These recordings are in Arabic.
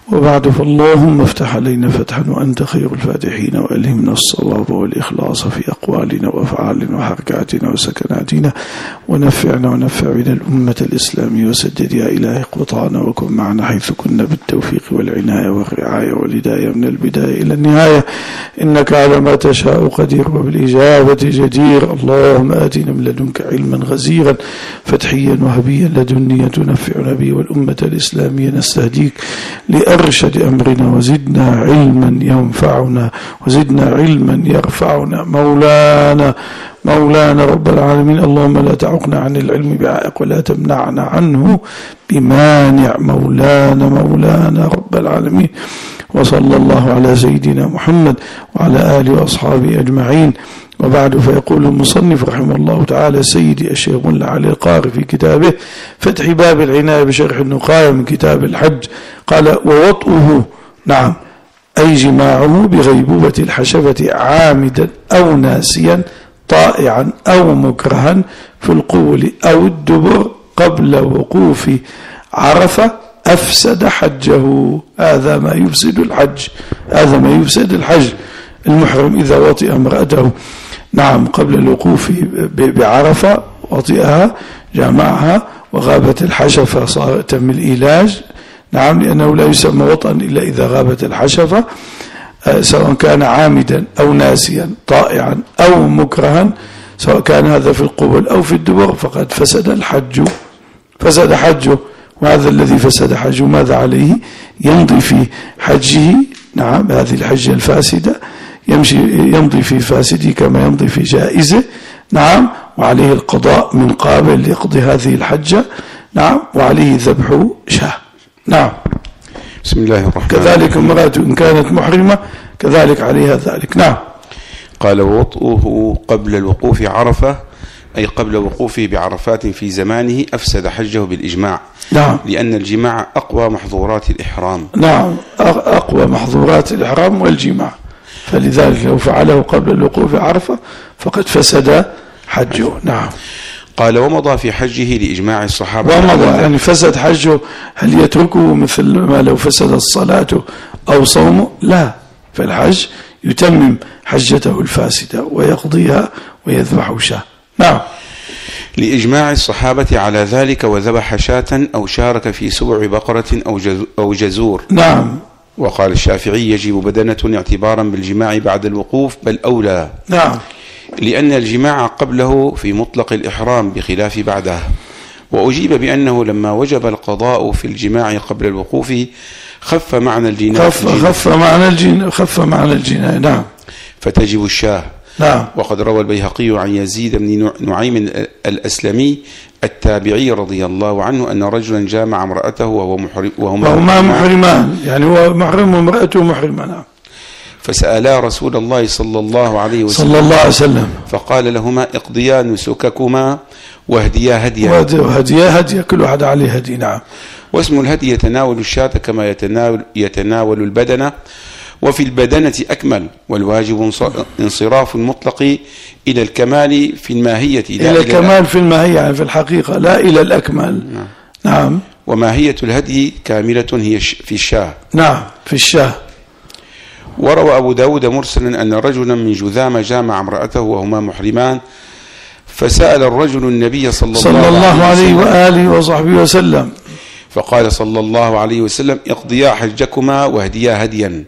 وبعد، فاللهم افتح علينا فتحا وأنت خير الفاتحين، وألهمنا الصواب والإخلاص في أقوالنا وأفعالنا وحركاتنا وسكناتنا، ونفعنا ونفع بنا الأمة الإسلامية، وسدد يا إلهي قطعنا، وكن معنا حيث كنا بالتوفيق والعناية والرعاية والهداية من البداية إلى النهاية، إنك على ما تشاء قدير وبالإجابة جدير. اللهم آتنا من لدنك علما غزيرا فتحيا وهبيا لدنيا تنفعنا به والأمة الإسلامية، نستهديك لأرشد أمرنا، وزدنا علما ينفعنا، وزدنا علما يرفعنا. مولانا رب العالمين، اللهم لا تعقنا عن العلم بعائق ولا تمنعنا عنه بمانع. مولانا رب العالمين، وصلى الله على سيدنا محمد وعلى آله وأصحابه أجمعين. وبعد، فيقول المصنف رحمه الله تعالى سيدي الشيخ ملا علي القاري في كتابه فتح باب العناية بشرح النقاية من كتاب الحج، قال: ووطئه، نعم، أي جماعه بغيبوبة الحشفة عامدا أو ناسيا طائعا أو مكرها في القول أو الدبر قبل وقوف عرفة أفسد حجه. هذا ما يفسد الحج. المحرم إذا وطئ امرأته، نعم، قبل الوقوف بعرفة، وطئها جامعها وغابت الحشفة، صار تم الإيلاج، نعم، لأنه لا يسمى وطئا إلا إذا غابت الحشفة، سواء كان عامدا أو ناسيا طائعا أو مكرها، سواء كان هذا في القبل أو في الدبر، فقد فسد حجه. وهذا الذي فسد حجه ماذا عليه؟ يمضي في حجه، نعم، هذه الحجة الفاسدة يمضي في فاسده كما يمضي في جائزه، نعم، وعليه القضاء من قابل ليقضي هذه الحجة، نعم، وعليه ذبح شاة، نعم. بسم الله الرحمن الرحيم. كذلك المرأة إن كانت محرمة كذلك عليها ذلك، نعم. قال: ووطئه قبل الوقوف عرفة، أي قبل وقوفه بعرفات في زمانه، أفسد حجه بالإجماع، نعم، لأن الجماع أقوى محظورات الإحرام، نعم، أقوى محظورات الإحرام والجماع، فلذلك لو فعله قبل الوقوف عرفة فقد فسد حجه، نعم. قال: ومضى في حجه لإجماع الصحابة. ومضى يعني فسد حجه، هل يتركه مثل ما لو فسد الصلاة أو صومه؟ لا، فالحج يتمم حجته الفاسدة ويقضيها ويذبح شاة، نعم. لإجماع الصحابة على ذلك، وذبح شاة أو شارك في سبع بقرة أو جزور، نعم. وقال الشافعي: يجب بدنة اعتبارا بالجماع بعد الوقوف، بل أولى، نعم، لأن الجماع قبله في مطلق الإحرام بخلاف بعده. وأجيب بأنه لما وجب القضاء في الجماع قبل الوقوف خف معنى الجناية، خف معنى الجناية، نعم، فتجب الشاة، نعم. وقد روى البيهقي عن يزيد بن نعيم الأسلمي التابعي رضي الله عنه أن رجلا جامع امرأته وهما محرمان، يعني هو محرم وامرأته محرمة، نعم. فسألا رسول الله صلى الله عليه وسلم فقال لهما: اقضيا نسككما واهديا هديا، كل واحد عليه هدي، نعم. واسم الهدي يتناول الشاة كما يتناول البدنة، وفي البدنة أكمل، والواجب انصراف المطلق إلى الكمال في الماهية، إلى الكمال في الماهية، يعني في الحقيقة، لا إلى الأكمل، نعم. وماهية الهدي كاملة هي في الشاة، نعم، في الشاة. وروى أبو داود مرسلا أن رجلا من جذام جامع امرأته وهما محرمان، فسأل الرجل النبي صلى الله عليه وآله وصحبه وسلم، فقال صلى الله عليه وسلم: اقضيا حجكما واهديا هديا.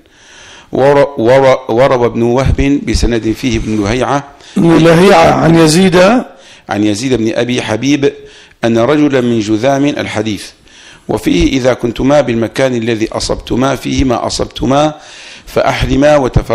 وروى ابن وهب بسند فيه ابن لهيعة عن يزيد بن أبي حبيب أن رجلا من جذام الحديث، وفيه: إذا كنتما بالمكان الذي أصبتما فيه ما أصبتما فأحرما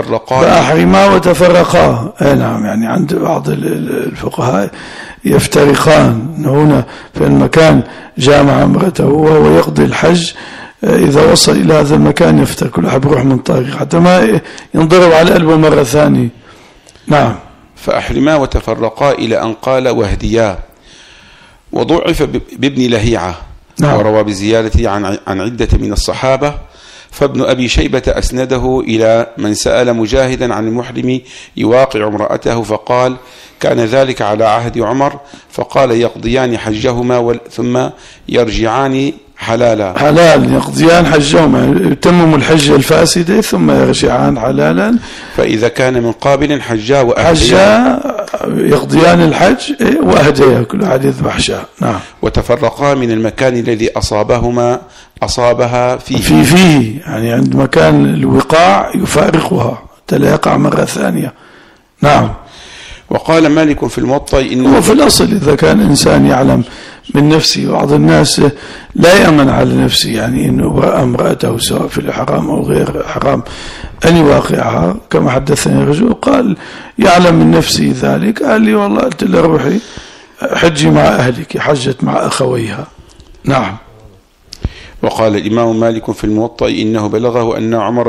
وتفرقا. نعم، يعني عند بعض الفقهاء يفترقان، هنا في المكان جامع امرأته وهو يقضي الحج، إذا وصل إلى هذا المكان يفتر، كل واحد بروح من طريق حتى ما ينضرب على قلبه مرة ثانية، نعم. فأحرما وتفرقا إلى أن قال: واهديا. وضعف بابن لهيعة، نعم. وروى بزيادة عن عدة من الصحابة، فابن أبي شيبة أسنده إلى من سأل مجاهدا عن المحرم يواقع امرأته، فقال: كان ذلك على عهد عمر، فقال: يقضيان حجهما ثم يرجعان حلال يقضيان حجهم، يعني يتمم الحجة الفاسدة ثم يرجعان حلالا. فإذا كان من قابل حجا يقضيان الحج وأهديا، كل واحد يذبح شاة. نعم. وتفرقا من المكان الذي أصابها فيه يعني عند مكان الوقاع يفارقها لا يقع مرة ثانية. نعم. وقال مالك في الموطأ إنه وفي الأصل إذا كان إنسان يعلم من نفسه، بعض الناس لا يأمن على نفسه، يعني إنه رأى امرأته سواء في الحرام أو غير حرام أن يواقعها، كما حدثني رجل قال يعلم من نفسه ذلك، قال لي والله قلت له روحي حجي مع أهلك، حجت مع أخويها. نعم. وقال الإمام مالك في الموطأ إنه بلغه أن عمر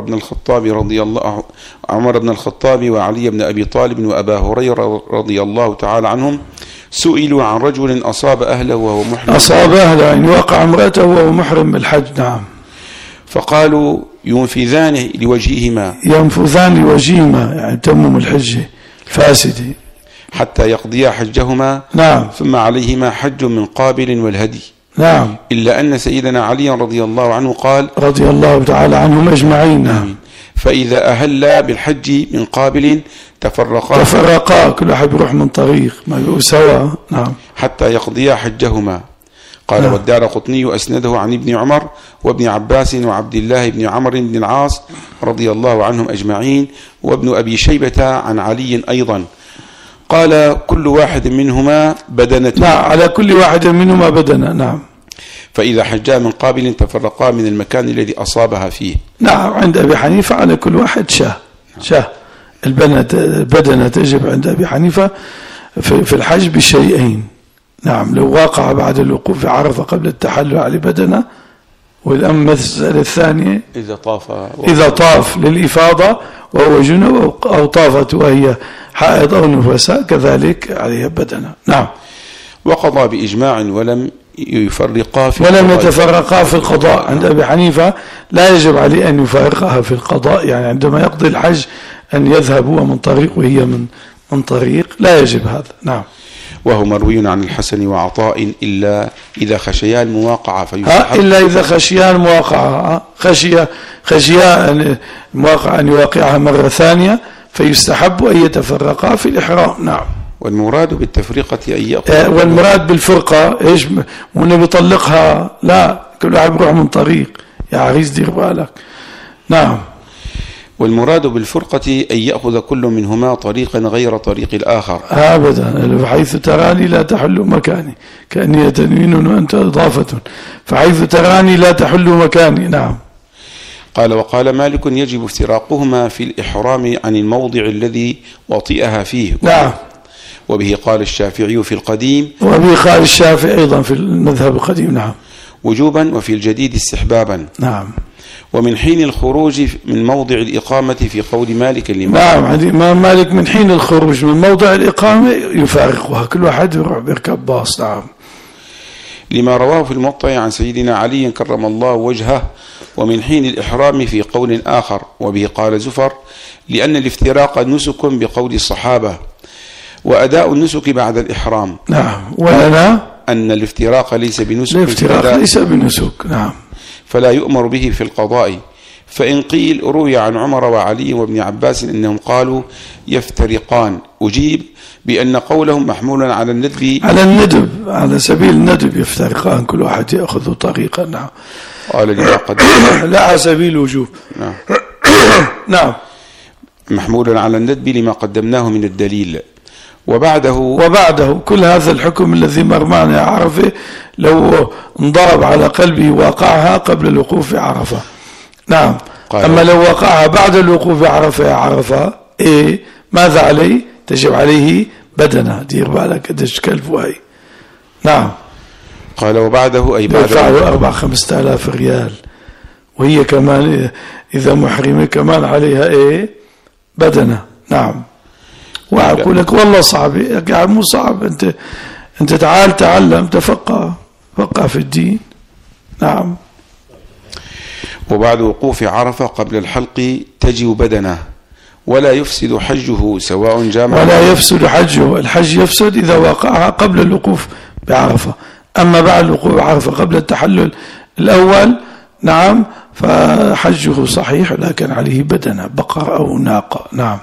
بن الخطاب وعلي بن أبي طالب وأبا هريرة رضي الله تعالى عنهم سئلوا عن رجل أصاب أهله وهو محرم، أصاب أهله يعني وقع امرأته وهو محرم بالحج. نعم. فقالوا ينفذان لوجههما يعني تمم الحجة الفاسدة حتى يقضيا حجهما. نعم. ثم عليهما حج من قابل والهدي. نعم. إلا أن سيدنا علي رضي الله عنه قال رضي الله تعالى عنهم أجمعين. نعم. فإذا أهلا بالحج من قابل تفرقا، كل واحد يروح من طريق، ما يبقوا سوا. نعم. حتى يقضيا حجهما. قال نعم. والدارقطني أسنده عن ابن عمر وابن عباس وعبد الله بن عمرو بن العاص رضي الله عنهم أجمعين، وابن أبي شيبة عن علي أيضا قال كل واحد منهما بدنة. نعم. على كل واحد منهما بدنة. نعم. فإذا حجا من قابل تفرقا من المكان الذي أصابها فيه. نعم. عند أبي حنيفة على كل واحد شاه. البدنة تجب عند أبي حنيفة في الحج بشيئين. نعم. لو واقع بعد الوقوف في عرفة قبل التحلل على بدنة. والأمر المسألة الثانية إذا طاف للإفاضة وهو جنوب أو طافت وهي حائض أو نفساء كذلك عليها بدنة. نعم. وقضى بإجماع ولم يتفرقا في القضاء. عند أبي حنيفة لا يجب عليه أن يفارقها في القضاء، يعني عندما يقضي الحج أن يذهب هو من طريق وهي من طريق، لا يجب هذا. نعم. وهو مروي عن الحسن وعطاء إلا إذا خشيا المواقعة إلا إذا خشيا المواقعة، خشيا المواقعة أن يواقعها مرة ثانية، فيستحب أن يتفرقا في الإحرام. نعم. والمراد بالتفرقة أن يأخذ والمراد بالفرقة إيش؟ وإنه بيطلقها، لا، كل واحد بيروح من طريق، يا عريس دير بالك. نعم. والمراد بالفرقة أن يأخذ كل منهما طريقا غير طريق الآخر. أبدا. فحيث تراني لا تحل مكاني، كأني تنوين وأنت إضافة، فحيث تراني لا تحل مكاني. نعم. قال وقال مالك يجب افتراقهما في الإحرام عن الموضع الذي وطئها فيه. نعم. وبه قال الشافعي في القديم، وبه قال الشافعي أيضا في المذهب القديم. نعم. وجوبا، وفي الجديد استحبابا. نعم. ومن حين الخروج من موضع الإقامة في قول مالك نعم. الإمام مالك من حين الخروج من موضع الإقامة يفارقها، كل واحد يروح بيركب باص. نعم. لما رواه في الموطأ عن سيدنا علي كرم الله وجهه. ومن حين الإحرام في قول آخر، وبه قال زفر لأن الافتراق نسك بقول الصحابة، وأداء النسك بعد الإحرام. نعم. ولنا أن الافتراق ليس بنسك. الافتراق ليس بنسك. نعم. فلا يؤمر به في القضاء. فإن قيل روي عن عمر وعلي وابن عباس أنهم قالوا يفترقان، أجيب بأن قولهم محمول على الندب، على سبيل الندب يفترقان، كل واحد يأخذ طريقا. نعم. قال لما لا على سبيل الوجوب. نعم. نعم. محمول على الندب لما قدمناه من الدليل. وبعده كل هذا الحكم الذي مر معنا عرفه لو انضرب على قلبه وقعها قبل الوقوف في عرفة. نعم. أما لو وقعها بعد الوقوف في عرفة ماذا عليه؟ تجب عليه بدنة. دير بالك قديش كلف وهي. نعم. قال وبعده أي بعد يدفعوا 4-5 ريال، وهي كمان إذا محرمة كمان عليها بدنة. نعم. وأقول لك والله صعب، يعني مو صعب، أنت تعال تعلم تفقه في الدين. نعم. وبعد وقوف عرفة قبل الحلق تجب بدنه، ولا يفسد حجه سواء جامع. ولا يفسد حجه، الحج يفسد إذا وقعها قبل الوقوف بعرفة. أما بعد الوقوف بعرفة قبل التحلل الأول نعم فحجه صحيح، لكن عليه بدنة بقرة أو ناقة. نعم.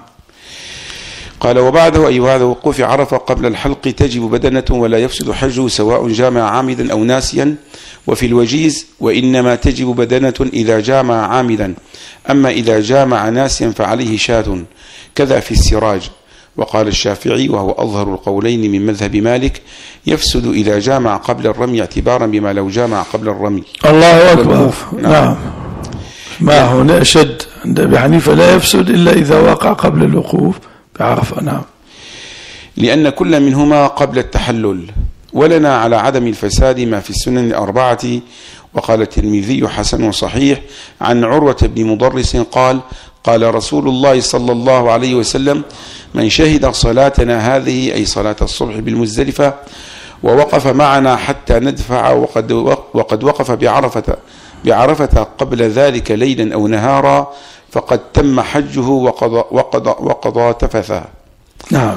قال وبعده أي بعد وقوف عرفة قبل الحلق تجب بدنة ولا يفسد حجه سواء جامع عامدا أو ناسيا. وفي الوجيز وإنما تجب بدنة إذا جامع عامدا، أما إذا جامع ناسيا فعليه شاة، كذا في السراج. وقال الشافعي وهو أظهر القولين من مذهب مالك يفسد إذا جامع قبل الرمي اعتبارا بما لو جامع قبل الرمي. الله أكبر. نعم. ما هنا أشد عند أبي حنيفة لا يفسد إلا إذا وقع قبل الوقوف بعرفة. نعم. لأن كل منهما قبل التحلل. ولنا على عدم الفساد ما في السنن الأربعة. وقال الترمذي حسن صحيح عن عروة بن مضرس قال قال رسول الله صلى الله عليه وسلم من شهد صلاتنا هذه أي صلاة الصبح بالمزدلفة ووقف معنا حتى ندفع وقد وقف بعرفة قبل ذلك ليلا أو نهارا فقد تم حجه وقضى تفثه. نعم.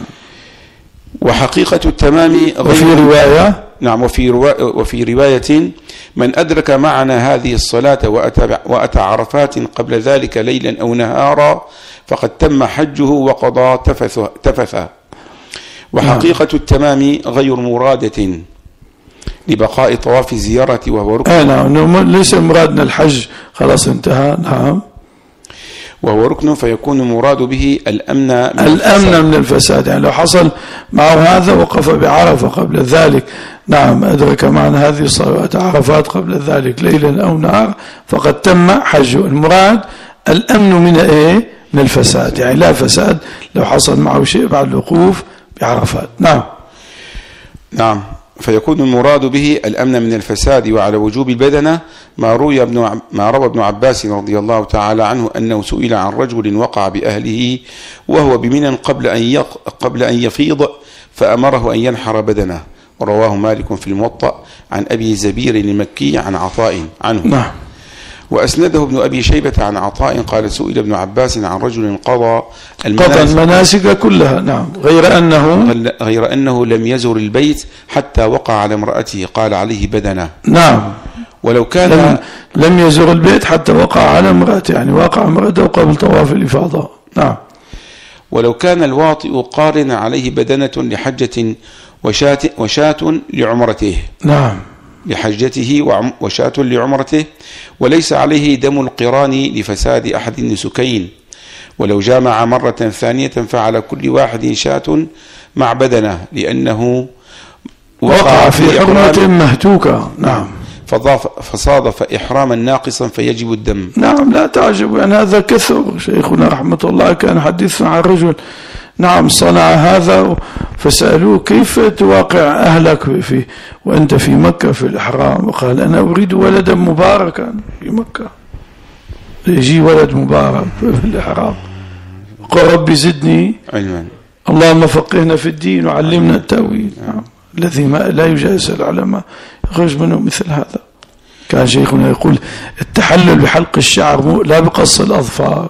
وحقيقة التمام وفي رواية نعم وفي رواية من أدرك معنا هذه الصلاة وأتى عرفات قبل ذلك ليلا أو نهارا فقد تم حجه وقضى تفثه. وحقيقة التمام غير مرادة لبقاء طواف الزيارة وهو ركن. نعم ليس مرادنا الحج خلاص انتهى. نعم. وهو ركن فيكون المراد به الأمن من الفساد. يعني لو حصل معه هذا وقف بعرفة قبل ذلك نعم أدرك معنا هذه الصلاة عرفات قبل ذلك ليلا أو نهار فقد تم حجه. المراد الأمن من إيه؟ من الفساد. يعني لا فساد لو حصل معه شيء بعد الوقوف بعرفات. نعم. نعم. فيكون المراد به الأمن من الفساد. وعلى وجوب البدنة ما روى ابن عباس رضي الله تعالى عنه أنه سئل عن رجل وقع بأهله وهو بمنى قبل أن يفيض فأمره أن ينحر بدنه. رواه مالك في الموطأ عن أبي زبير المكي عن عطاء عنه. نعم. وأسنده ابن أبي شيبة عن عطاء قال سئل ابن عباس عن رجل قضى المناسك كلها. نعم. غير أنه لم يزر البيت حتى وقع على امرأته قال عليه بدنة. نعم. ولو كان لم يزر البيت حتى وقع على امرأته يعني وقع امرأته قبل طواف الإفاضة. نعم. ولو كان الواطئ قارن عليه بدنة لحجة وشاة لعمرته. نعم. لحجته وشاة لعمرته وليس عليه دم القران لفساد أحد النسكين. ولو جامع مرة ثانية فعلى كل واحد شاة مع بدنة لأنه وقع في حرمة مهتوكة. نعم. فصادف إحراما ناقصا فيجب الدم. نعم. لا تعجب يعني هذا كثر. شيخنا رحمة الله كان حديثنا عن رجل نعم صنع هذا فسألوه كيف تواقع أهلك وأنت في مكة في الإحرام وقال أنا أريد ولدا مباركا في مكة يجي ولد مبارك في الإحرام قال ربي زدني علما اللهم فقهنا في الدين وعلمنا التأويل. الذي لا يجالس العلماء يخرج منه مثل هذا. كان شيخنا يقول التحلل بحلق الشعر لا بقص الأظفار.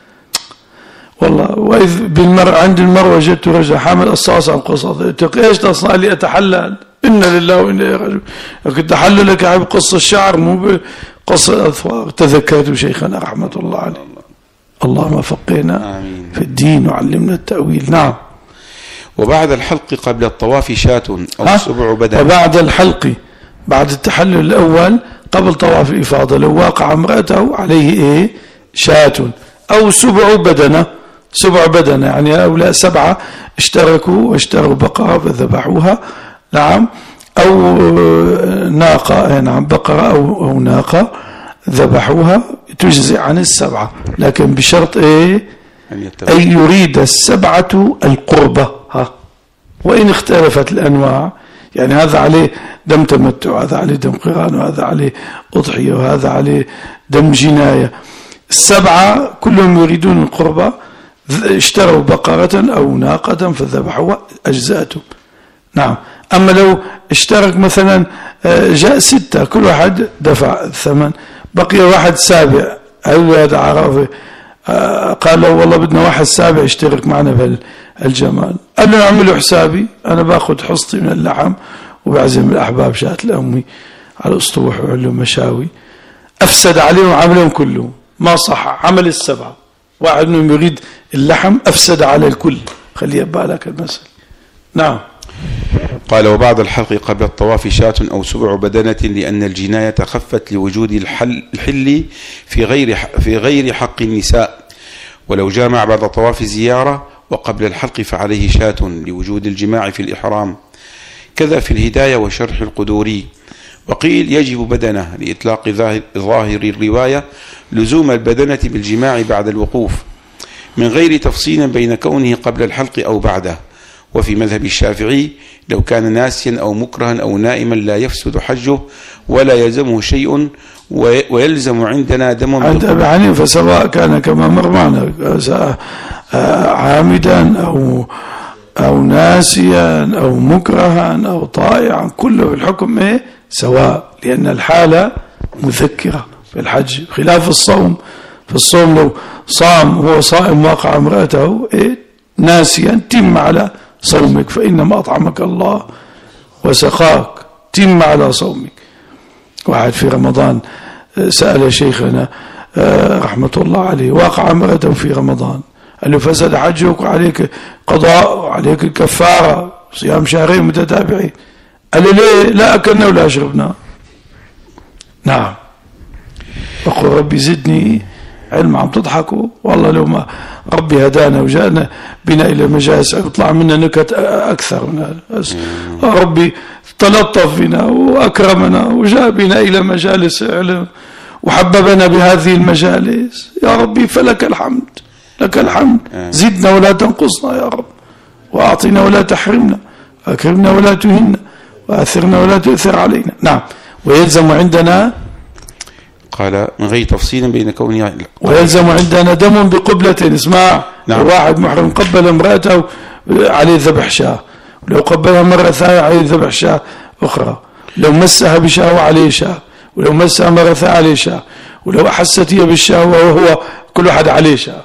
والله وإذ عند المرء وجدت رجل حامل الصاص عن قصص ايش تصنع لي أتحلل إن لله وإنا إليه راجعون. لكن تحللك بقص الشعر مو بقص الأظفار. تذكرت شيخنا رحمة الله عليه اللهم فقهنا في الدين وعلمنا التأويل. نعم. وبعد الحلق قبل الطواف شاة أو سبع بدن. وبعد الحلق بعد التحلل الأول قبل طواف الإفاضة لو واقع امرأته عليه إيه شاة أو سبع بدنة. سبع بدنة يعني هؤلاء 7 اشتركوا واشتروا بقرة فذبحوها. نعم. أو ناقة نعم بقرة أو ناقة ذبحوها تجزئ عن 7 لكن بشرط إيه أن يريد 7 القربة. وإن اختلفت الأنواع يعني هذا عليه دم تمتع هذا عليه دم قران وهذا عليه أضحية وهذا عليه دم جناية. 7 كلهم يريدون القربة اشتروا بقرة أو ناقة فذبحوها أجزاءتهم. نعم. أما لو اشترك مثلا جاء 6 كل واحد دفع الثمن بقي واحد 7 هذا عرفه قال له والله بدنا واحد 7 يشترك معنا بالجمال. قال له اعملوا حسابي أنا باخذ حصتي من اللحم وبعزم الأحباب شاة لأمي على الأسطوح وعلوا مشاوي، أفسد عليهم عملهم كله، ما صح عمل السبعة. واحد منهم يريد اللحم أفسد على الكل، خليه بالك المثل. نعم. قال وبعد الحلق قبل الطواف شاة أو سبع بدنة، لأن الجناية خفت لوجود الحل في غير حق النساء، ولو جامع بعد طواف زيارة وقبل الحلق فعليه شاة لوجود الجماع في الإحرام، كذا في الهداية وشرح القدوري. وقيل يجب بدنة لإطلاق ظاهر الرواية لزوم البدنة بالجماع بعد الوقوف، من غير تفصيل بين كونه قبل الحلق أو بعده. وفي مذهب الشافعي لو كان ناسيا أو مكرها أو نائما لا يفسد حجه ولا يلزمه شيء، ويلزم عندنا دم. عند أبي حنيفة سواء كان كما مر معنا عامدا أو ناسيا أو مكرها أو طائعا، كله الحكم إيه سواء، لأن الحالة مذكرة في الحج، خلاف الصوم. في الصوم لو صام هو صائم واقع امرأته إيه ناسيا تم على صومك، فإنما أطعمك الله وسقاك، تم على صومك. واحد في رمضان سأل شيخنا رحمة الله عليه، واقع امرأته في رمضان، قال له فسد حجك وعليك قضاء وعليك الكفارة صيام شهرين متتابعين. قال له ليه؟ لا أكلنا ولا شربنا. نعم. أقول ربي زدني علم. عم تضحكوا والله، لو ما ربي هدانا وجاءنا بنا إلى مجالس يطلع منا نكت أكثر من هذا. ربي تلطف بنا وأكرمنا وجاء بنا إلى مجالس علم وحببنا بهذه المجالس، يا ربي فلك الحمد، لك الحمد. زدنا ولا تنقصنا يا رب، وأعطنا ولا تحرمنا، أكرمنا ولا تهنا، وأثرنا ولا تؤثر علينا. نعم. ويلزم عندنا، قال من غير تفصيل بين كونه، ويلزم عندنا دم بقبلة. اسمع. نعم. واحد محرم قبل امرأته عليه ذبح شاة، ولو قبلها مرة ثانية عليه ذبح شاة أخرى، لو مسها بشهوة عليه شاة، ولو مسها مرة ثانية عليه شاة، ولو أحست هي بالشهوة وهو كل واحد عليه شاة.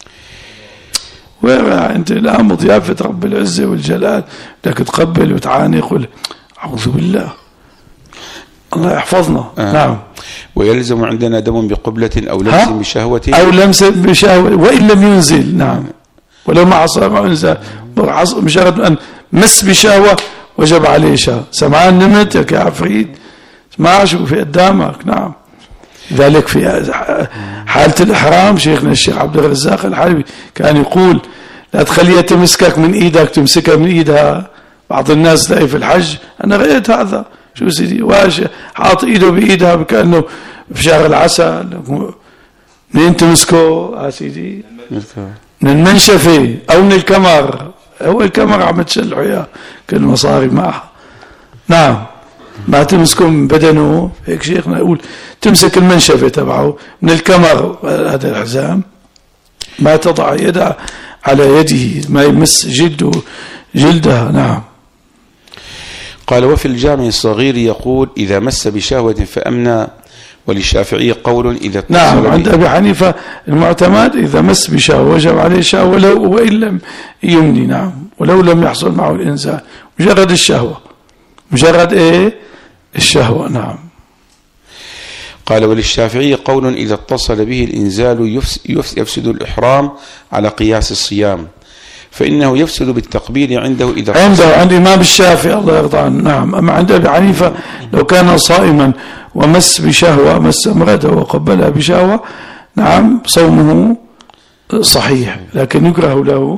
وين أنت الآن مضيافة رب العزة والجلال بدك تقبل وتعانق أعوذ بالله، الله يحفظنا. نعم. ويلزم عندنا دم بقبلة أو لمس بشهوة، أو لمس بشهوة وإن لم ينزل. نعم. ولو ما عصى ما ينزل، مجرد أن مس بشهوة وجب عليه شهوة. سمعان نمت يا عفريت، اسمع شو في قدامك. نعم. ذلك في حالة الإحرام شيخنا الشيخ عبد الرزاق الحلبي كان يقول لا تخليها تمسكك من إيدك تمسكها من إيدها. بعض الناس تلاقي في الحج أنا رأيت هذا، شو سيدي واش حاط إيده بإيدها كأنه في شهر العسل. منين تمسكه سيدي؟ من المنشفة أو من الكمر. هو الكمر عم تشلحه يا كل مصاري معها. نعم. ما تمسكه من بدنه، هيك شيخنا يقول تمسك المنشفة تبعه من الكمر، هذا الحزام، ما تضع يدها على يده، ما يمس جلدها. نعم. قال وفي الجامع الصغير يقول إذا مس بشهوة فأمنى، وللشافعي قول إذا اتصل. نعم. عند أبي حنيفة المعتمد إذا مس بشهوة وجب عليه شهوة وإن لم يمني. نعم. ولو لم يحصل معه الإنزال، مجرد الشهوة، مجرد إيه الشهوة. نعم. قال وللشافعي قول إذا اتصل به الإنزال يفسد الإحرام على قياس الصيام، فإنه يفسد بالتقبيل عنده عند الإمام الشافعي الله يرضى عنه. نعم. أما عند أبي حنيفة لو كان صائما ومس بشهوة، مس امرأته وقبلها بشهوة، نعم صومه صحيح، لكن يكره له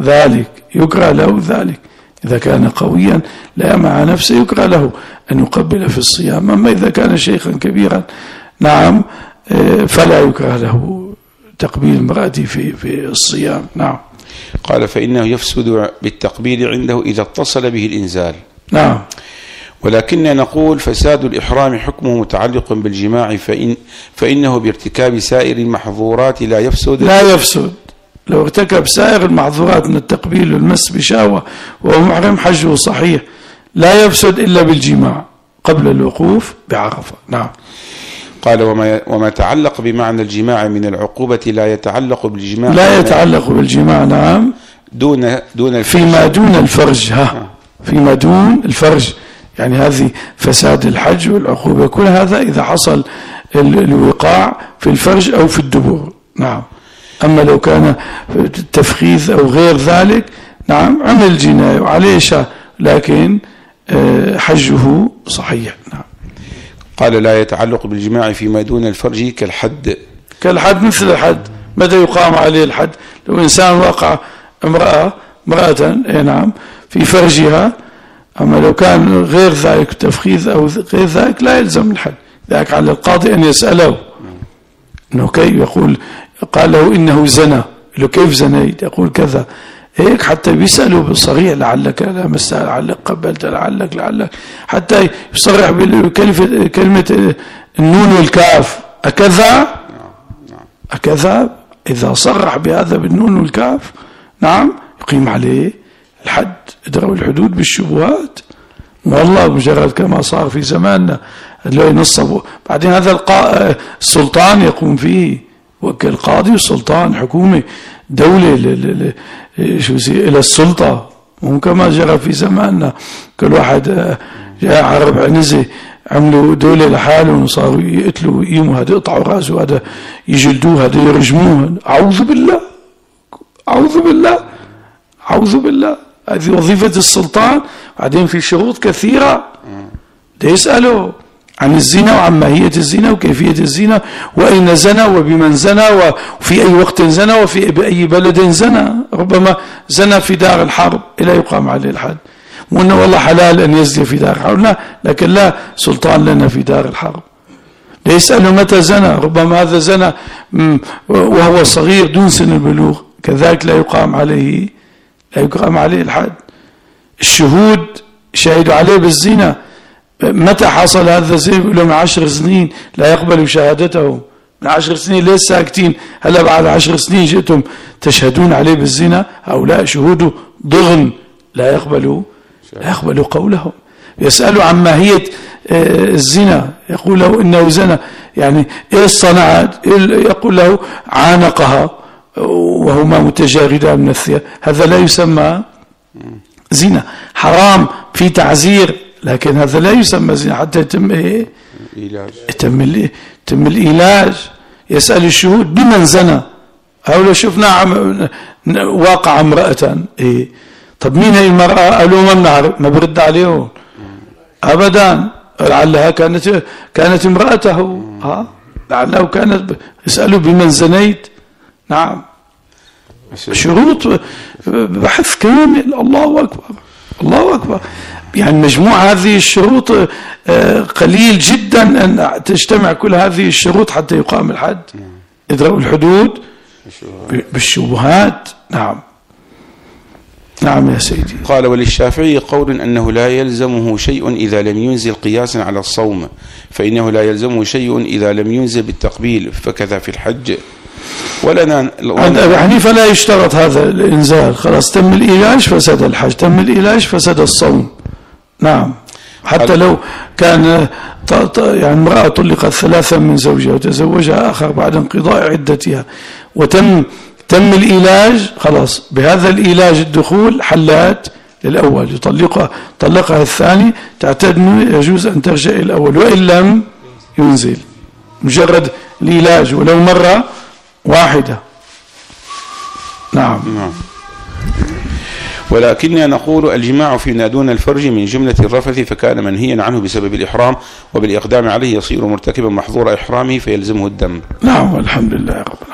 ذلك إذا كان قويا لا مع نفسه يكره له أن يقبل في الصيام. أما إذا كان شيخا كبيرا نعم فلا يكره له تقبيل امرأته في الصيام. نعم. قال فإنه يفسد بالتقبيل عنده إذا اتصل به الإنزال. نعم. ولكننا نقول فساد الإحرام حكمه متعلق بالجماع، فإنه بارتكاب سائر المحظورات لا يفسد. لو ارتكب سائر المحظورات من التقبيل والمس بشهوة وهو محرم حجه صحيح، لا يفسد إلا بالجماع قبل الوقوف بعرفة. نعم. قال وما تعلق بمعنى الجماع من العقوبة لا يتعلق بالجماع. نعم. دون الفرج. فيما دون الفرج. فيما دون الفرج يعني هذه فساد الحج والعقوبة، كل هذا إذا حصل الوقاع في الفرج أو في الدبر. نعم. أما لو كان تفخيذ أو غير ذلك نعم عمل جناية وعليه شاء، لكن حجه صحيح. نعم. قال لا يتعلق بالجماع فيما دون الفرج كالحد. كالحد مثل الحد. متى يقام عليه الحد؟ لو إنسان وقع امرأة نعم في فرجها، أما لو كان غير ذلك تفخيذ أو غير ذلك لا يلزم الحد. ذلك على القاضي أن يسأله إنه كيف، يقول قال له إنه زنى، له كيف زنيت؟ يقول كذا، هيك حتى بيسألوا بالصريح لعلك لمست، لعلك قبلت، لعلك حتى يصرح بكلمة النون والكاف أكذا. إذا صرح بهذا بالنون والكاف نعم يقيم عليه الحد. ادروا الحدود بالشبهات، والله مجرد كما صار في زماننا اللي ينصبوا بعدين هذا السلطان يقوم فيه، وكالقاضي والسلطان حكومة دولة إلى السلطة، مو كما جرى في زماننا كل واحد جاء عرب عنزة عملوا دولة لحالهم وصاروا يقتلوا ويقيموا، هذا يقطعوا راسه، هذا يجلدوه، هذا يرجموه. أعوذ بالله أعوذ بالله أعوذ بالله. هذه وظيفة السلطان. بعدين في شروط كثيرة يسألوا عن الزنا وعن ماهية الزنا وكيفية الزنا وأين زنى وبمن زنى وفي أي وقت زنى وفي بأي بلد زنى. ربما زنى في دار الحرب إلا يقام عليه الحد، مو أنه والله حلال أن يزني في دار الحرب، لا، لكن لا سلطان لنا في دار الحرب. يسألوا متى زنى، ربما هذا زنى وهو صغير دون سن البلوغ، كذلك لا يقام عليه الحد. الشهود شهدوا عليه بالزنا، متى حصل هذا الزنا؟ يقولوا من 10 سنين لا يقبل شهادته. من 10 سنين ليس ساكتين، هلا بعد 10 سنين جئتم تشهدون عليه بالزنا؟ هؤلاء شهود ضغن لا يقبلوا قولهم. يسألوا عن ماهية الزنا، يقول له إنه زنا، يعني إيش صنعت؟ يقول له عانقها وهما متجاردان من الثياب، هذا لا يسمى زنا. حرام في تعزير، لكن هذا لا يسمى زنا حتى يتم إيه؟ يتم الإيلاج. يسأل الشهود بمن زنى، أو لو شفنا واقع امرأة إيه؟ طب مين هي المرأة؟ قالوا ما بنعرف، ما برد عليهم أبدا، لعلها كانت امرأته، لعله كانت. يسألوا بمن زنيت. نعم. شروط بحث كامل. الله أكبر الله أكبر. يعني مجموع هذه الشروط قليل جدا أن تجتمع كل هذه الشروط حتى يقام الحد. إدراء الحدود بالشبهات. نعم. نعم يا سيدي. قال وللشافعي قول أنه لا يلزمه شيء إذا لم ينزل قياسا على الصوم، فإنه لا يلزمه شيء إذا لم ينزل بالتقبيل، فكذا في الحج. ولنا عند أبي حنيفة لا يشترط هذا الإنزال، خلاص تم الإيلاج فسد الحج، تم الإيلاج فسد الصوم. نعم. حتى لو كان يعني امرأة طلقت 3 من زوجها وتزوجها آخر بعد انقضاء عدتها وتم الإيلاج، خلاص بهذا الإيلاج الدخول حلات للأول، طلقها الثاني، تعتد يجوز أن ترجع إلى الأول، وإن لم ينزل مجرد الإيلاج ولو مرة واحدة. نعم. ولكننا نقول الجماع فيما دون الفرج من جملة الرفث، فكان منهيا عنه بسبب الإحرام، وبالإقدام عليه يصير مرتكبا محظور إحرامه فيلزمه الدم. نعم والحمد لله رب.